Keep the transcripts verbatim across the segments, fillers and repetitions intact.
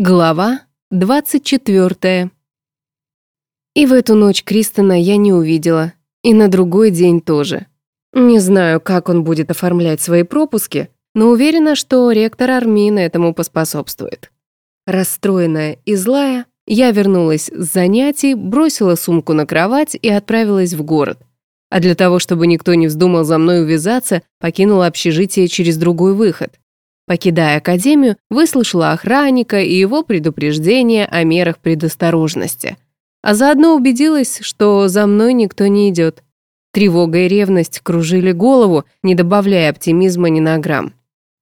Глава двадцать четвёртая. И в эту ночь Кристона я не увидела, и на другой день тоже. Не знаю, как он будет оформлять свои пропуски, но уверена, что ректор Армин этому поспособствует. Расстроенная и злая, я вернулась с занятий, бросила сумку на кровать и отправилась в город. А для того, чтобы никто не вздумал за мной увязаться, покинула общежитие через другой выход. Покидая академию, выслушала охранника и его предупреждение о мерах предосторожности. А заодно убедилась, что за мной никто не идет. Тревога и ревность кружили голову, не добавляя оптимизма ни на грамм.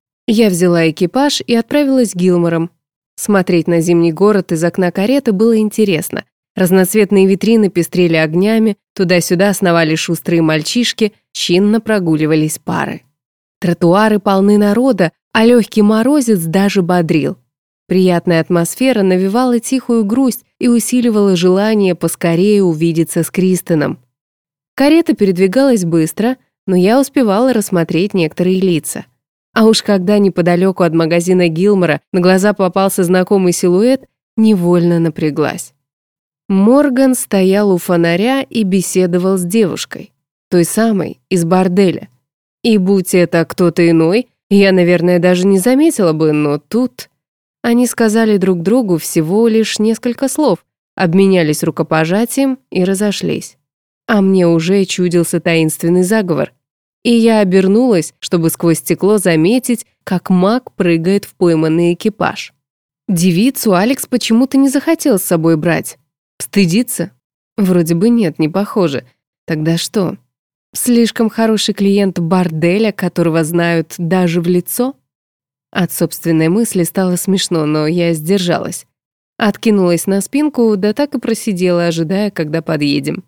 Я взяла экипаж и отправилась к Гилморам. Смотреть на зимний город из окна кареты было интересно. Разноцветные витрины пестрели огнями, туда-сюда сновали шустрые мальчишки, чинно прогуливались пары. Тротуары полны народа, а легкий морозец даже бодрил. Приятная атмосфера навевала тихую грусть и усиливала желание поскорее увидеться с Кристоном. Карета передвигалась быстро, но я успевала рассмотреть некоторые лица. А уж когда неподалеку от магазина Гилмора на глаза попался знакомый силуэт, невольно напряглась. Морган стоял у фонаря и беседовал с девушкой, той самой, из борделя. И будь это кто-то иной, я, наверное, даже не заметила бы, но тут... Они сказали друг другу всего лишь несколько слов, обменялись рукопожатием и разошлись. А мне уже чудился таинственный заговор. И я обернулась, чтобы сквозь стекло заметить, как маг прыгает в пойманный экипаж. Девицу Алекс почему-то не захотел с собой брать. Стыдиться? Вроде бы нет, не похоже. Тогда что? Слишком хороший клиент борделя, которого знают даже в лицо? От собственной мысли стало смешно, но я сдержалась. Откинулась на спинку, да так и просидела, ожидая, когда подъедем.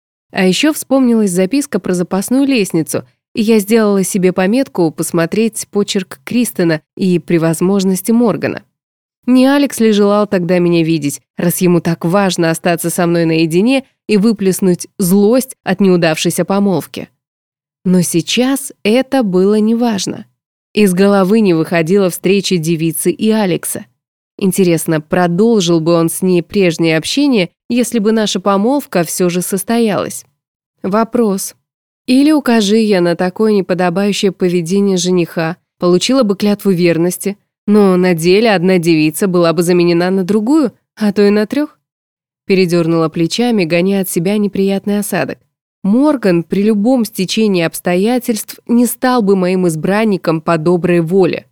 А еще вспомнилась записка про запасную лестницу, и я сделала себе пометку посмотреть почерк Кристона и, при возможности, Моргана. Не Алекс ли желал тогда меня видеть, раз ему так важно остаться со мной наедине и выплеснуть злость от неудавшейся помолвки? Но сейчас это было неважно. Из головы не выходила встреча девицы и Алекса. Интересно, продолжил бы он с ней прежнее общение, если бы наша помолвка все же состоялась? Вопрос. Или укажи я на такое неподобающее поведение жениха, получила бы клятву верности, но на деле одна девица была бы заменена на другую, а то и на трех. Передернула плечами, гоняя от себя неприятный осадок. Морган при любом стечении обстоятельств не стал бы моим избранником по доброй воле.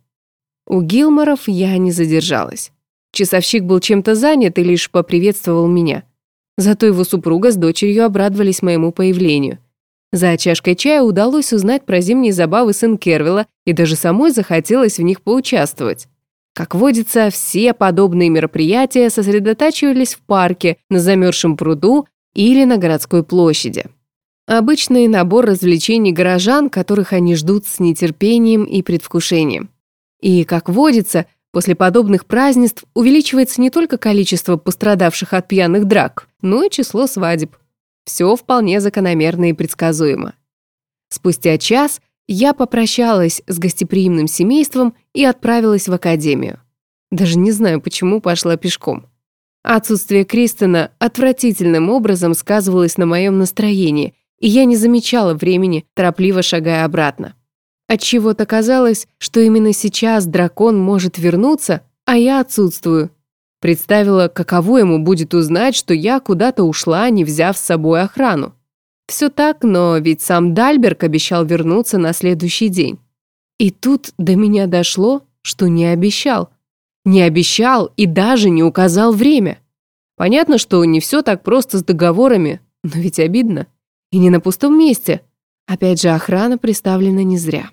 У Гилморов я не задержалась. Часовщик был чем-то занят и лишь поприветствовал меня. Зато его супруга с дочерью обрадовались моему появлению. За чашкой чая удалось узнать про зимние забавы Сен-Кервилла, и даже самой захотелось в них поучаствовать. Как водится, все подобные мероприятия сосредотачивались в парке, на замерзшем пруду или на городской площади. Обычный набор развлечений горожан, которых они ждут с нетерпением и предвкушением. И, как водится, после подобных празднеств увеличивается не только количество пострадавших от пьяных драк, но и число свадеб. Все вполне закономерно и предсказуемо. Спустя час я попрощалась с гостеприимным семейством и отправилась в академию. Даже не знаю, почему пошла пешком. Отсутствие Кристона отвратительным образом сказывалось на моем настроении, и я не замечала времени, торопливо шагая обратно. Отчего-то казалось, что именно сейчас дракон может вернуться, а я отсутствую. Представила, каково ему будет узнать, что я куда-то ушла, не взяв с собой охрану. Все так, но ведь сам Дальберг обещал вернуться на следующий день. И тут до меня дошло, что не обещал. Не обещал и даже не указал время. Понятно, что не все так просто с договорами, но ведь обидно. И не на пустом месте. Опять же, охрана представлена не зря.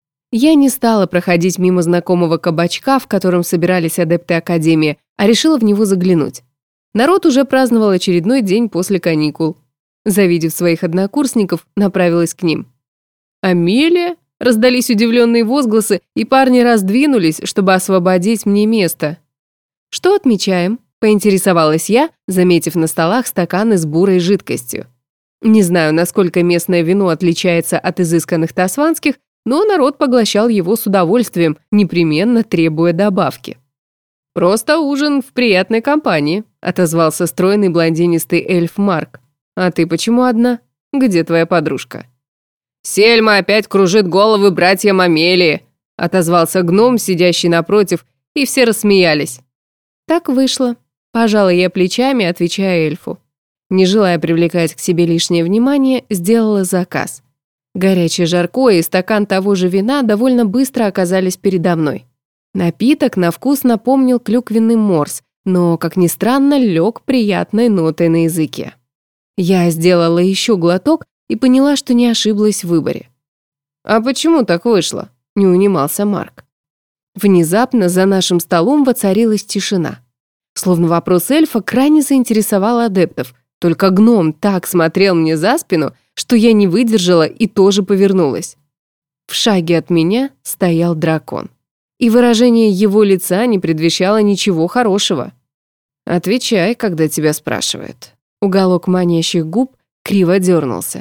Я не стала проходить мимо знакомого кабачка, в котором собирались адепты Академии, а решила в него заглянуть. Народ уже праздновал очередной день после каникул. Завидев своих однокурсников, направилась к ним. «Амелия?» — раздались удивленные возгласы, и парни раздвинулись, чтобы освободить мне место. «Что отмечаем?» — поинтересовалась я, заметив на столах стаканы с бурой жидкостью. Не знаю, насколько местное вино отличается от изысканных тасванских, но народ поглощал его с удовольствием, непременно требуя добавки. «Просто ужин в приятной компании», — отозвался стройный блондинистый эльф Марк. «А ты почему одна? Где твоя подружка?» «Сельма опять кружит головы братьям Амелии», — отозвался гном, сидящий напротив, и все рассмеялись. Так вышло. Пожала я плечами, отвечая эльфу. Не желая привлекать к себе лишнее внимание, сделала заказ. Горячее жаркое и стакан того же вина довольно быстро оказались передо мной. Напиток на вкус напомнил клюквенный морс, но, как ни странно, лег приятной нотой на языке. Я сделала еще глоток и поняла, что не ошиблась в выборе. «А почему так вышло?» — не унимался Марк. Внезапно за нашим столом воцарилась тишина. Словно вопрос эльфа крайне заинтересовал адептов, только гном так смотрел мне за спину, что я не выдержала и тоже повернулась. В шаге от меня стоял дракон. И выражение его лица не предвещало ничего хорошего. «Отвечай, когда тебя спрашивают». Уголок манящих губ криво дернулся.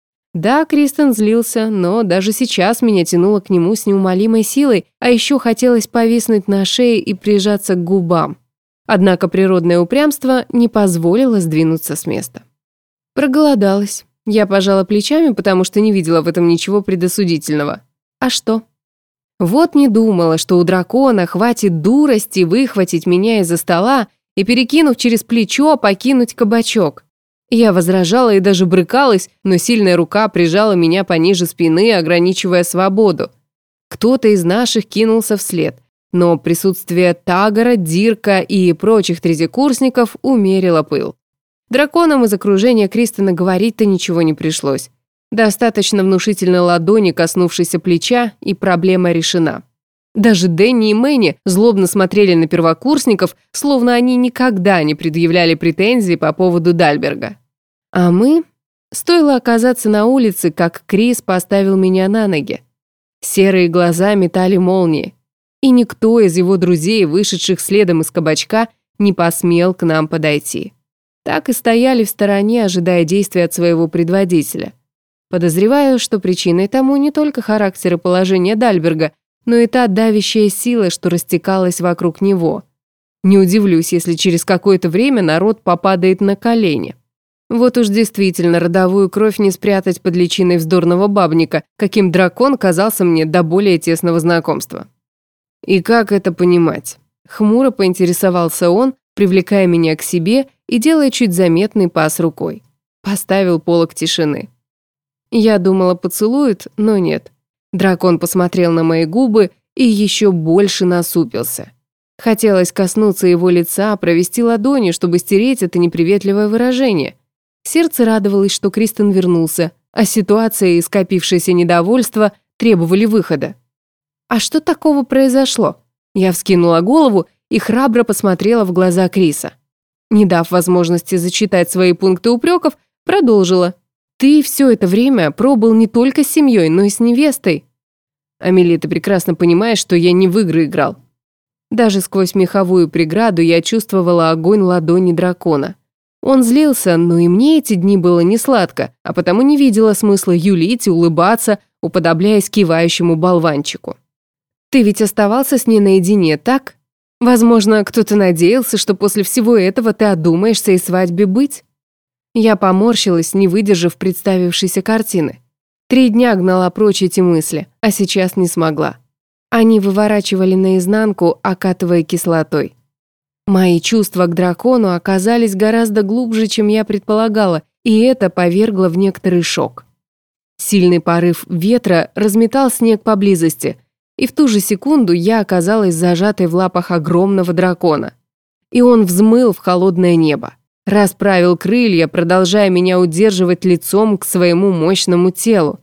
Да, Кристен злился, но даже сейчас меня тянуло к нему с неумолимой силой, а еще хотелось повиснуть на шее и прижаться к губам. Однако природное упрямство не позволило сдвинуться с места. Проголодалась. Я пожала плечами, потому что не видела в этом ничего предосудительного. А что? Вот не думала, что у дракона хватит дурости выхватить меня из-за стола и, перекинув через плечо, покинуть кабачок. Я возражала и даже брыкалась, но сильная рука прижала меня пониже спины, ограничивая свободу. Кто-то из наших кинулся вслед, но присутствие Тагора, Дирка и прочих третьекурсников умерило пыл. Драконам из окружения Кристена говорить-то ничего не пришлось. Достаточно внушительной ладони, коснувшейся плеча, и проблема решена. Даже Дэнни и Мэнни злобно смотрели на первокурсников, словно они никогда не предъявляли претензий по поводу Дальберга. А мы... Стоило оказаться на улице, как Крис поставил меня на ноги. Серые глаза метали молнии, и никто из его друзей, вышедших следом из кабачка, не посмел к нам подойти. Так и стояли в стороне, ожидая действия от своего предводителя. Подозреваю, что причиной тому не только характер и положение Дальберга, но и та давящая сила, что растекалась вокруг него. Не удивлюсь, если через какое-то время народ попадает на колени. Вот уж действительно родовую кровь не спрятать под личиной вздорного бабника, каким дракон казался мне до более тесного знакомства. «И как это понимать?» Хмуро поинтересовался он, привлекая меня к себе и делая чуть заметный пас рукой. Поставил полог тишины. Я думала, поцелует, но нет. Дракон посмотрел на мои губы и еще больше насупился. Хотелось коснуться его лица, провести ладонью, чтобы стереть это неприветливое выражение. Сердце радовалось, что Кристен вернулся, а ситуация и скопившееся недовольство требовали выхода. А что такого произошло? Я вскинула голову и храбро посмотрела в глаза Криса. Не дав возможности зачитать свои пункты упреков, продолжила. «Ты все это время пробыл не только с семьей, но и с невестой». «Амелия, ты прекрасно понимаешь, что я не в игры играл». Даже сквозь меховую преграду я чувствовала огонь ладони дракона. Он злился, но и мне эти дни было не сладко, а потому не видела смысла юлить и улыбаться, уподобляясь кивающему болванчику. «Ты ведь оставался с ней наедине, так? Возможно, кто-то надеялся, что после всего этого ты одумаешься и свадьбе быть?» Я поморщилась, не выдержав представившейся картины. Три дня гнала прочь эти мысли, а сейчас не смогла. Они выворачивали наизнанку, окатывая кислотой. Мои чувства к дракону оказались гораздо глубже, чем я предполагала, и это повергло в некоторый шок. Сильный порыв ветра разметал снег поблизости, и в ту же секунду я оказалась зажатой в лапах огромного дракона. И он взмыл в холодное небо, расправил крылья, продолжая меня удерживать лицом к своему мощному телу.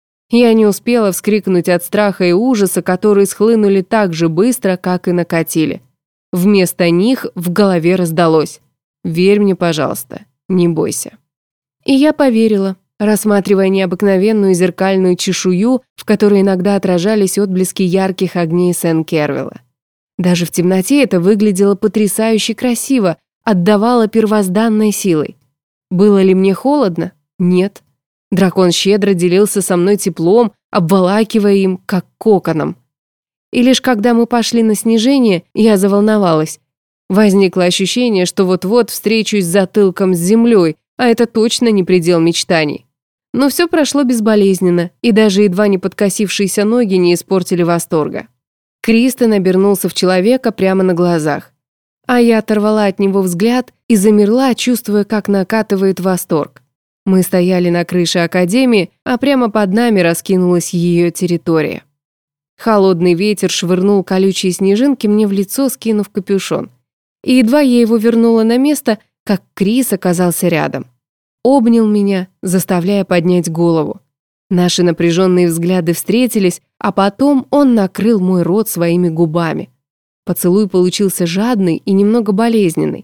Я не успела вскрикнуть от страха и ужаса, которые схлынули так же быстро, как и накатили. Вместо них в голове раздалось: «Верь мне, пожалуйста, не бойся». И я поверила, рассматривая необыкновенную зеркальную чешую, в которой иногда отражались отблески ярких огней Сен-Кервилла. Даже в темноте это выглядело потрясающе красиво, отдавало первозданной силой. Было ли мне холодно? Нет. Дракон щедро делился со мной теплом, обволакивая им, как коконом. И лишь когда мы пошли на снижение, я заволновалась. Возникло ощущение, что вот-вот встречусь затылком с землей, а это точно не предел мечтаний. Но все прошло безболезненно, и даже едва не подкосившиеся ноги не испортили восторга. Кристен обернулся в человека прямо на глазах. А я оторвала от него взгляд и замерла, чувствуя, как накатывает восторг. Мы стояли на крыше академии, а прямо под нами раскинулась ее территория. Холодный ветер швырнул колючие снежинки мне в лицо, скинув капюшон. И едва я его вернула на место, как Крис оказался рядом. Обнял меня, заставляя поднять голову. Наши напряженные взгляды встретились, а потом он накрыл мой рот своими губами. Поцелуй получился жадный и немного болезненный.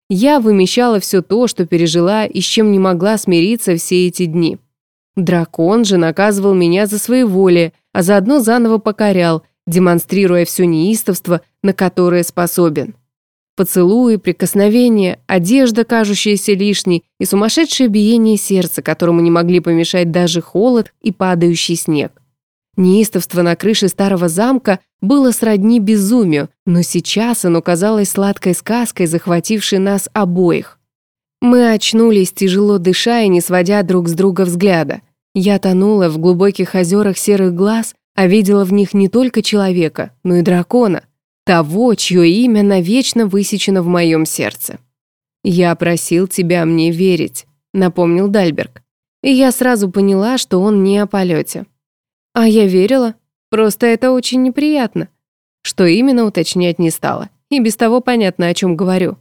Я вымещала все то, что пережила и с чем не могла смириться все эти дни. Дракон же наказывал меня за своеволие, а заодно заново покорял, демонстрируя все неистовство, на которое способен. Поцелуи, прикосновения, одежда, кажущаяся лишней, и сумасшедшее биение сердца, которому не могли помешать даже холод и падающий снег. Неистовство на крыше старого замка было сродни безумию, но сейчас оно казалось сладкой сказкой, захватившей нас обоих. Мы очнулись, тяжело дыша и не сводя друг с друга взгляда. Я тонула в глубоких озерах серых глаз, а видела в них не только человека, но и дракона. Того, чье имя навечно высечено в моем сердце. «Я просил тебя мне верить», — напомнил Дальберг. И я сразу поняла, что он не о полете. А я верила, просто это очень неприятно. Что именно, уточнять не стала, и без того понятно, о чем говорю.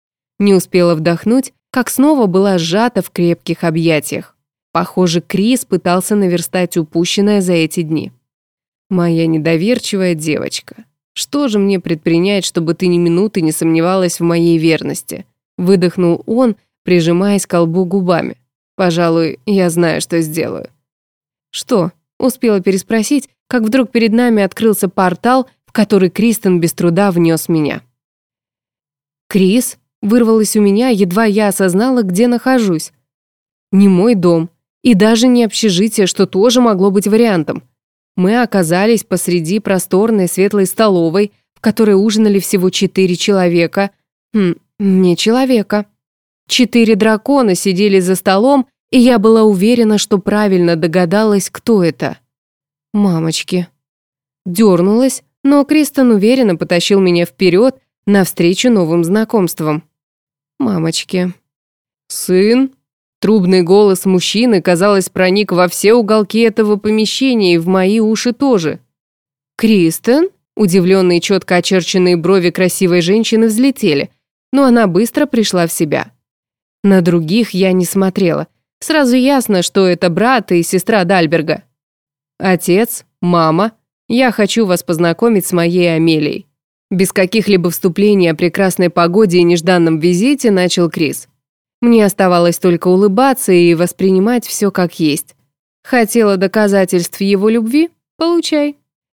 Не успела вдохнуть, как снова была сжата в крепких объятиях. Похоже, Крис пытался наверстать упущенное за эти дни. «Моя недоверчивая девочка. Что же мне предпринять, чтобы ты ни минуты не сомневалась в моей верности?» Выдохнул он, прижимаясь к колбу губами. «Пожалуй, я знаю, что сделаю». «Что?» — успела переспросить, как вдруг перед нами открылся портал, в который Кристен без труда внес меня. «Крис?» — вырвалось у меня, едва я осознала, где нахожусь. Не мой дом, и даже не общежитие, что тоже могло быть вариантом. Мы оказались посреди просторной светлой столовой, в которой ужинали всего четыре человека. Хм, не человека. Четыре дракона сидели за столом, и я была уверена, что правильно догадалась, кто это. Мамочки. Дернулась, но Кристен уверенно потащил меня вперед навстречу новым знакомствам. Мамочки. «Сын?» Трубный голос мужчины, казалось, проник во все уголки этого помещения и в мои уши тоже. «Кристен?» Удивленные четко очерченные брови красивой женщины взлетели, но она быстро пришла в себя. На других я не смотрела. Сразу ясно, что это брат и сестра Дальберга. «Отец, мама, я хочу вас познакомить с моей Амелией». Без каких-либо вступлений о прекрасной погоде и нежданном визите начал Крис. Мне оставалось только улыбаться и воспринимать все как есть. Хотела доказательств его любви? Получай.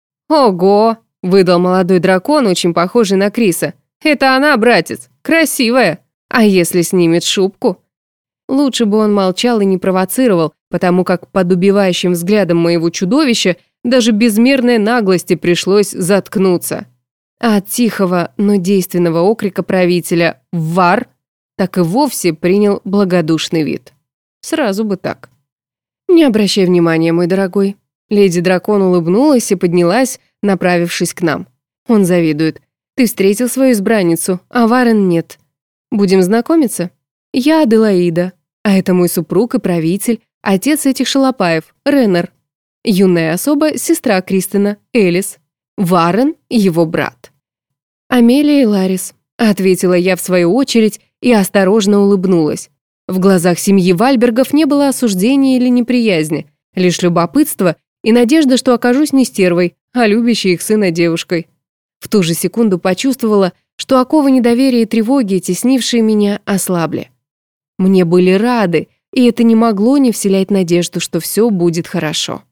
«Ого!» — выдал молодой дракон, очень похожий на Криса. «Это она, братец, красивая. А если снимет шубку?» Лучше бы он молчал и не провоцировал, потому как под убивающим взглядом моего чудовища даже безмерной наглости пришлось заткнуться. А от тихого, но действенного окрика правителя «Вар» так и вовсе принял благодушный вид. Сразу бы так. «Не обращай внимания, мой дорогой». Леди-дракон улыбнулась и поднялась, направившись к нам. Он завидует. «Ты встретил свою избранницу, а Варен нет. Будем знакомиться? Я Аделаида, а это мой супруг и правитель, отец этих шалопаев, Реннер. Юная особа — сестра Кристена, Элис. Варен — его брат». «Амелия и Ларис», — ответила я в свою очередь и осторожно улыбнулась. В глазах семьи Вальбергов не было осуждения или неприязни, лишь любопытство и надежда, что окажусь не стервой, а любящей их сына девушкой. В ту же секунду почувствовала, что оковы недоверия и тревоги, теснившие меня, ослабли. Мне были рады, и это не могло не вселять надежду, что все будет хорошо.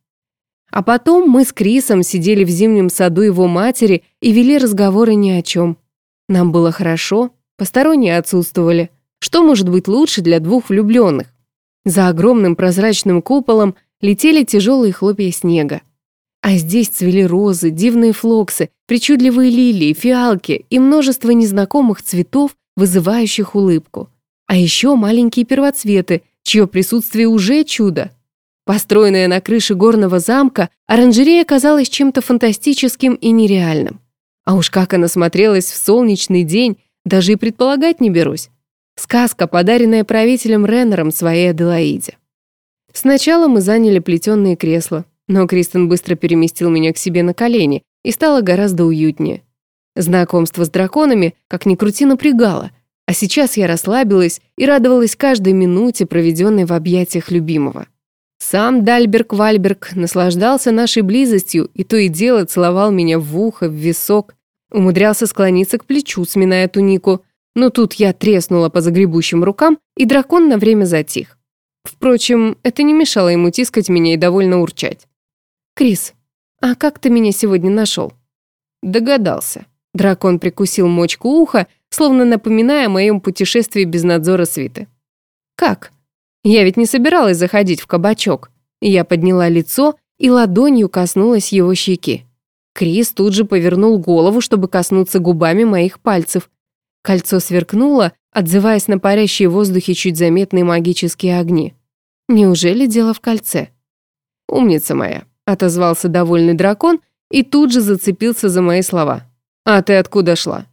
А потом мы с Крисом сидели в зимнем саду его матери и вели разговоры ни о чем. Нам было хорошо, посторонние отсутствовали. Что может быть лучше для двух влюбленных? За огромным прозрачным куполом летели тяжелые хлопья снега. А здесь цвели розы, дивные флоксы, причудливые лилии, фиалки и множество незнакомых цветов, вызывающих улыбку. А еще маленькие первоцветы, чье присутствие уже чудо. Построенная на крыше горного замка, оранжерея казалась чем-то фантастическим и нереальным. А уж как она смотрелась в солнечный день, даже и предполагать не берусь. Сказка, подаренная правителем Реннером своей Аделаиде. Сначала мы заняли плетеные кресла, но Кристен быстро переместил меня к себе на колени, и стало гораздо уютнее. Знакомство с драконами, как ни крути, напрягало, а сейчас я расслабилась и радовалась каждой минуте, проведенной в объятиях любимого. Сам Дальберг Вальберг наслаждался нашей близостью и то и дело целовал меня в ухо, в висок, умудрялся склониться к плечу, сминая тунику, но тут я треснула по загребущим рукам, и дракон на время затих. Впрочем, это не мешало ему тискать меня и довольно урчать. «Крис, а как ты меня сегодня нашел?» Догадался. Дракон прикусил мочку уха, словно напоминая о моем путешествии без надзора свиты. «Как? Я ведь не собиралась заходить в кабачок». Я подняла лицо и ладонью коснулась его щеки. Крис тут же повернул голову, чтобы коснуться губами моих пальцев. Кольцо сверкнуло, отзываясь на парящие в воздухе чуть заметные магические огни. Неужели дело в кольце? «Умница моя», — отозвался довольный дракон и тут же зацепился за мои слова. «А ты откуда шла?»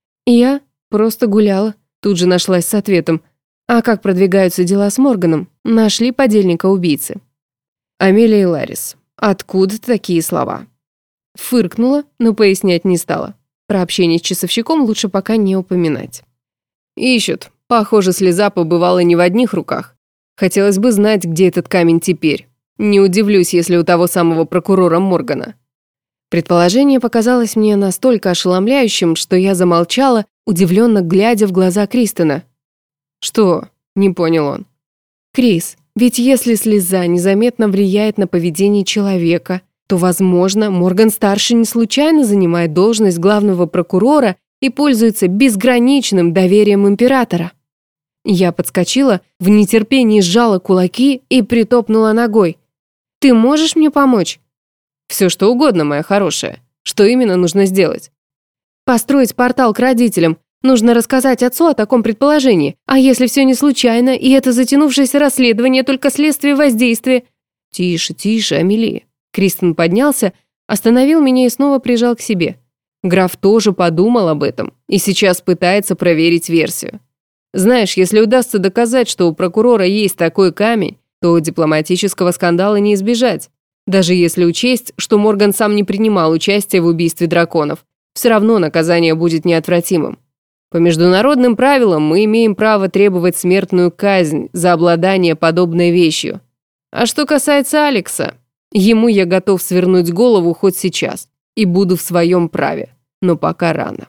«Я просто гуляла», — тут же нашлась с ответом. «А как продвигаются дела с Морганом? Нашли подельника убийцы». «Амелия и Ларис, откуда такие слова?» Фыркнула, но пояснять не стала. Про общение с часовщиком лучше пока не упоминать. «Ищут. Похоже, слеза побывала не в одних руках. Хотелось бы знать, где этот камень теперь. Не удивлюсь, если у того самого прокурора Моргана». Предположение показалось мне настолько ошеломляющим, что я замолчала, удивленно глядя в глаза Кристена. «Что?» — не понял он. «Крис, ведь если слеза незаметно влияет на поведение человека, то, возможно, Морган-старший не случайно занимает должность главного прокурора и пользуется безграничным доверием императора». Я подскочила, в нетерпении сжала кулаки и притопнула ногой. «Ты можешь мне помочь?» «Все что угодно, моя хорошая. Что именно нужно сделать?» «Построить портал к родителям. Нужно рассказать отцу о таком предположении. А если все не случайно, и это затянувшееся расследование только следствие воздействия?» «Тише, тише, Амелия». Кристен поднялся, остановил меня и снова прижал к себе. Граф тоже подумал об этом и сейчас пытается проверить версию. Знаешь, если удастся доказать, что у прокурора есть такой камень, то дипломатического скандала не избежать. Даже если учесть, что Морган сам не принимал участия в убийстве драконов, все равно наказание будет неотвратимым. По международным правилам мы имеем право требовать смертную казнь за обладание подобной вещью. А что касается Алекса, ему я готов свернуть голову хоть сейчас и буду в своем праве, но пока рано».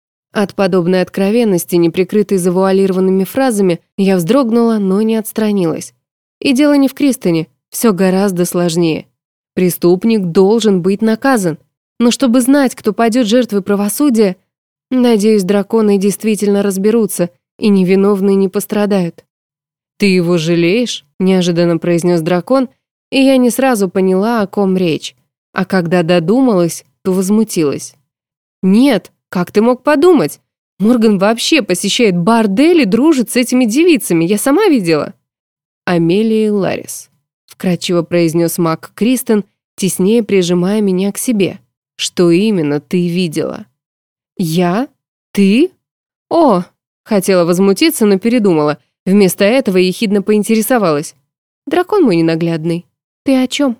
От подобной откровенности, не прикрытой завуалированными фразами, я вздрогнула, но не отстранилась. И дело не в Кристене, все гораздо сложнее. Преступник должен быть наказан. Но чтобы знать, кто падет жертвой правосудия, надеюсь, драконы действительно разберутся, и невиновные не пострадают. «Ты его жалеешь?» – неожиданно произнес дракон, и я не сразу поняла, о ком речь. А когда додумалась, то возмутилась. «Нет, как ты мог подумать? Морган вообще посещает бордель и дружит с этими девицами, я сама видела». «Амелия и Ларис», — вкратчиво произнес маг Кристен, теснее прижимая меня к себе. «Что именно ты видела?» «Я? Ты? О!» — хотела возмутиться, но передумала. Вместо этого ехидно поинтересовалась. «Дракон мой ненаглядный, ты о чем?»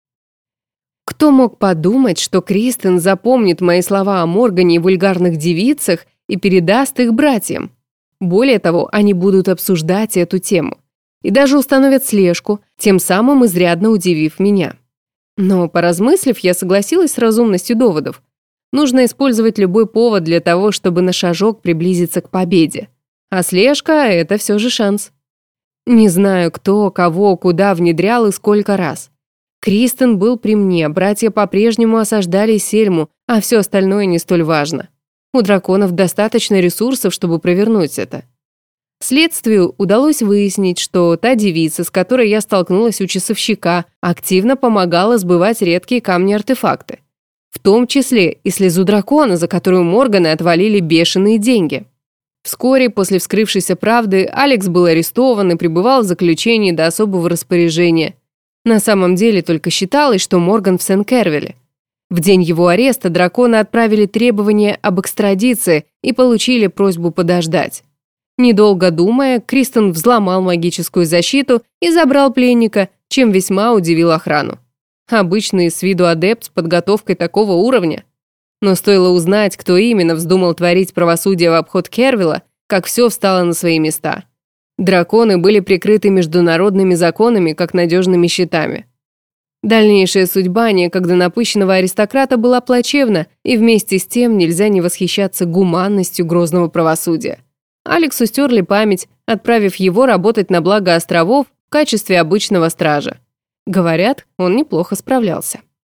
Кто мог подумать, что Кристен запомнит мои слова о Моргане и вульгарных девицах и передаст их братьям? Более того, они будут обсуждать эту тему. И даже установят слежку, тем самым изрядно удивив меня. Но, поразмыслив, я согласилась с разумностью доводов. Нужно использовать любой повод для того, чтобы на шажок приблизиться к победе. А слежка — это все же шанс. Не знаю, кто, кого, куда внедрял и сколько раз. Кристен был при мне, братья по-прежнему осаждали Сельму, а все остальное не столь важно. У драконов достаточно ресурсов, чтобы провернуть это. Следствию удалось выяснить, что та девица, с которой я столкнулась у часовщика, активно помогала сбывать редкие камни-артефакты. В том числе и слезу дракона, за которую Морганы отвалили бешеные деньги. Вскоре после вскрывшейся правды Алекс был арестован и пребывал в заключении до особого распоряжения. На самом деле только считалось, что Морган в Сен-Кервилле. В день его ареста драконы отправили требование об экстрадиции и получили просьбу подождать. Недолго думая, Кристен взломал магическую защиту и забрал пленника, чем весьма удивил охрану. Обычный с виду адепт с подготовкой такого уровня. Но стоило узнать, кто именно вздумал творить правосудие в обход Кервилла, как все встало на свои места. Драконы были прикрыты международными законами, как надежными щитами. Дальнейшая судьба некогда напыщенного аристократа была плачевна, и вместе с тем нельзя не восхищаться гуманностью грозного правосудия. Алексу стерли память, отправив его работать на благо островов в качестве обычного стража. Говорят, он неплохо справлялся.